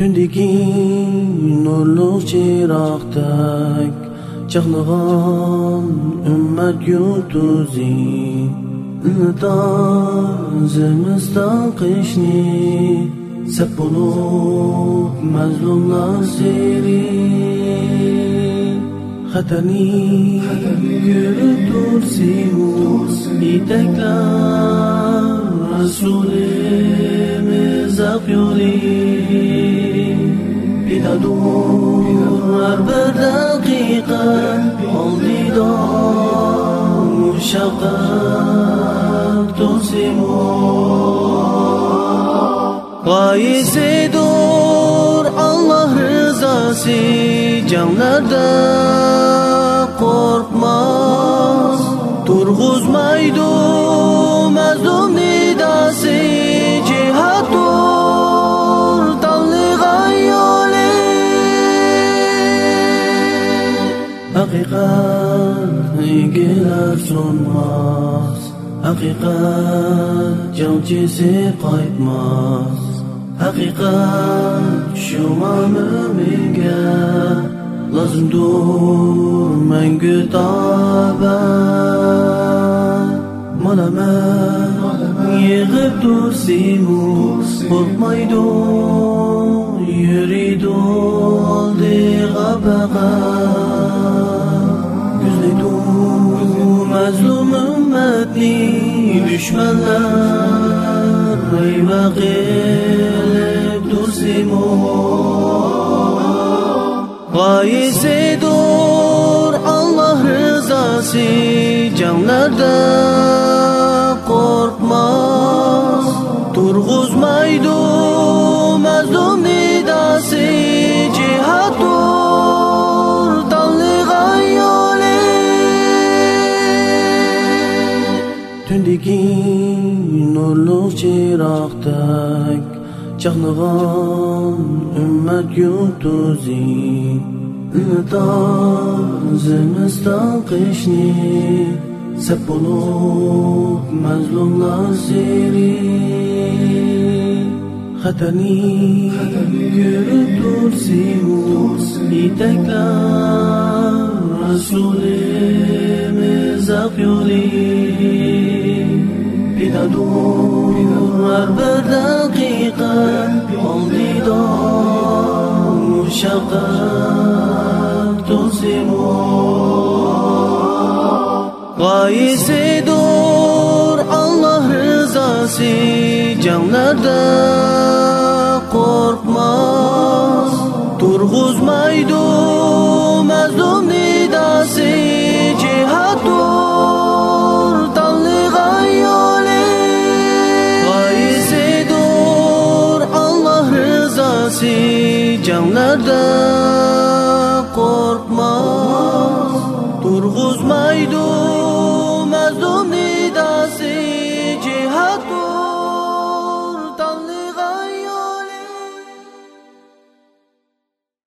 Tündeki nurlu çıraqdak çaqnağan ümmet yurtuzi Ünitazımızdan qishni sep olup mazlumlar seri Xatarni yürüp dursimu iteklar Resulimiz aqyoli Biladur bir daqiqa oldidor mushaqqat tursimu G'oyisidur Allah rızası canlarda korkmaz Turg'uzmaydu mazlum nidası cihatdur tanligan yo'li Haqiqat egilar so'nmas Haqiqat jangchisi qaytmas Haqiqat shuma mo'minga lazımdur mangu tabat Malamat yig'ib tursimu qo'rqmaydu yuridu oldiga faqat Ko'zlaydu mazlum ummatni dushmanlar rayba qilib tursimu G'oyisidur Allah rızası canlarda korkmaz Turg'uzmaydu mazlum nidası cihatdur tanligan yo'li Tündeki nurlu çıraqdak çaqnağan ümmet yurtuzi Ünitazımızdan qishni sep olup mazlumlar seri Xatarni yürüp dursimu iteklar Resulimiz aqyoli Biladur bir daqiqa oldidor mushaqqat tursimu G'oyisidur Allah rızası canlarda korkmaz Turg'uzmaydu mazlum nidası cihatdur tanligan yo'li G'oyisidur Allah rızası canlarda korkmaz Turg'uzmaydu